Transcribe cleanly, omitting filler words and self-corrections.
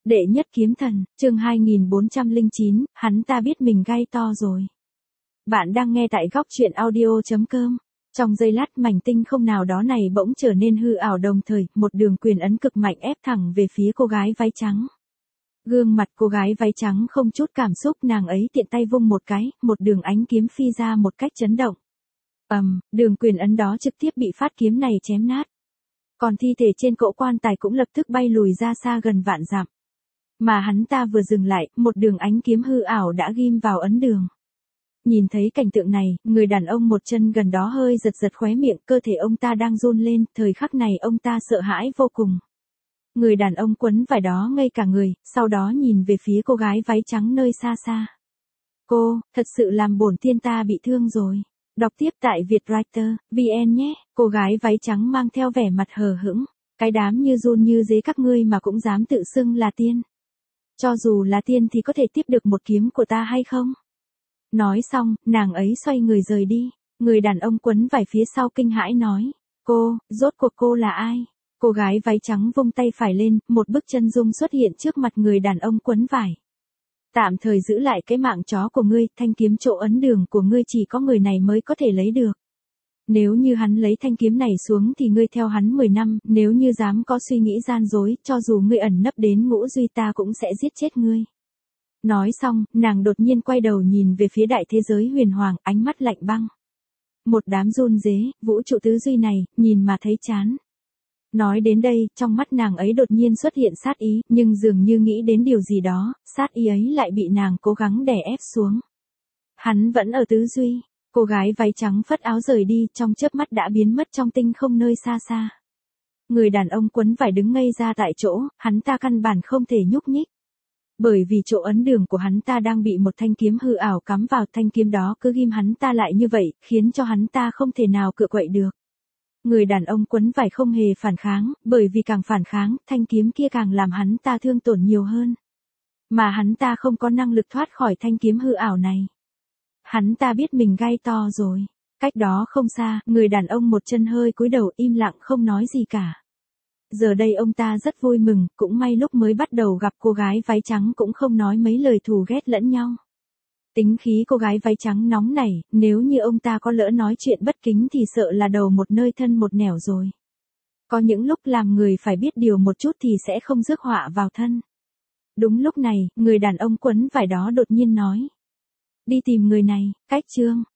Đệ nhất kiếm thần, chương 2409, hắn ta biết mình gai to rồi. Bạn đang nghe tại góc truyện audio.com. Trong giây lát mảnh tinh không nào đó này bỗng trở nên hư ảo, đồng thời, một đường quyền ấn cực mạnh ép thẳng về phía cô gái váy trắng. Gương mặt cô gái váy trắng không chút cảm xúc, nàng ấy tiện tay vung một cái, một đường ánh kiếm phi ra một cách chấn động. Đường quyền ấn đó trực tiếp bị phát kiếm này chém nát. Còn thi thể trên cỗ quan tài cũng lập tức bay lùi ra xa gần vạn dặm. Mà hắn ta vừa dừng lại, một đường ánh kiếm hư ảo đã ghim vào ấn đường. Nhìn thấy cảnh tượng này, người đàn ông một chân gần đó hơi giật giật khóe miệng, cơ thể ông ta đang run lên, thời khắc này ông ta sợ hãi vô cùng. Người đàn ông quấn vải đó ngây cả người, sau đó nhìn về phía cô gái váy trắng nơi xa xa. Cô, thật sự làm bổn tiên ta bị thương rồi. Đọc tiếp tại Vietwriter, VN nhé. Cô gái váy trắng mang theo vẻ mặt hờ hững. Cái đám như run như dế các ngươi mà cũng dám tự xưng là tiên. Cho dù là tiên thì có thể tiếp được một kiếm của ta hay không? Nói xong, nàng ấy xoay người rời đi. Người đàn ông quấn vải phía sau kinh hãi nói. Cô, rốt cuộc cô là ai? Cô gái váy trắng vung tay phải lên, một bức chân dung xuất hiện trước mặt người đàn ông quấn vải. Tạm thời giữ lại cái mạng chó của ngươi, thanh kiếm chỗ ấn đường của ngươi chỉ có người này mới có thể lấy được. Nếu như hắn lấy thanh kiếm này xuống thì ngươi theo hắn 10 năm, nếu như dám có suy nghĩ gian dối, cho dù ngươi ẩn nấp đến ngũ duy ta cũng sẽ giết chết ngươi. Nói xong, nàng đột nhiên quay đầu nhìn về phía đại thế giới huyền hoàng, ánh mắt lạnh băng. Một đám run rế, vũ trụ tứ duy này, nhìn mà thấy chán. Nói đến đây, trong mắt nàng ấy đột nhiên xuất hiện sát ý, nhưng dường như nghĩ đến điều gì đó, sát ý ấy lại bị nàng cố gắng đè ép xuống. Hắn vẫn ở tứ duy. Cô gái váy trắng phất áo rời đi, trong chớp mắt đã biến mất trong tinh không nơi xa xa. Người đàn ông quấn vải đứng ngây ra tại chỗ, hắn ta căn bản không thể nhúc nhích. Bởi vì chỗ ấn đường của hắn ta đang bị một thanh kiếm hư ảo cắm vào, thanh kiếm đó cứ ghim hắn ta lại như vậy, khiến cho hắn ta không thể nào cựa quậy được. Người đàn ông quấn vải không hề phản kháng, bởi vì càng phản kháng, thanh kiếm kia càng làm hắn ta thương tổn nhiều hơn. Mà hắn ta không có năng lực thoát khỏi thanh kiếm hư ảo này. Hắn ta biết mình gai to rồi. Cách đó không xa, người đàn ông một chân hơi cúi đầu im lặng không nói gì cả. Giờ đây ông ta rất vui mừng, cũng may lúc mới bắt đầu gặp cô gái váy trắng cũng không nói mấy lời thù ghét lẫn nhau. Tính khí cô gái váy trắng nóng nảy, nếu như ông ta có lỡ nói chuyện bất kính thì sợ là đầu một nơi thân một nẻo rồi. Có những lúc làm người phải biết điều một chút thì sẽ không rước họa vào thân. Đúng lúc này, người đàn ông quấn vải đó đột nhiên nói. Đi tìm người này, cách chương.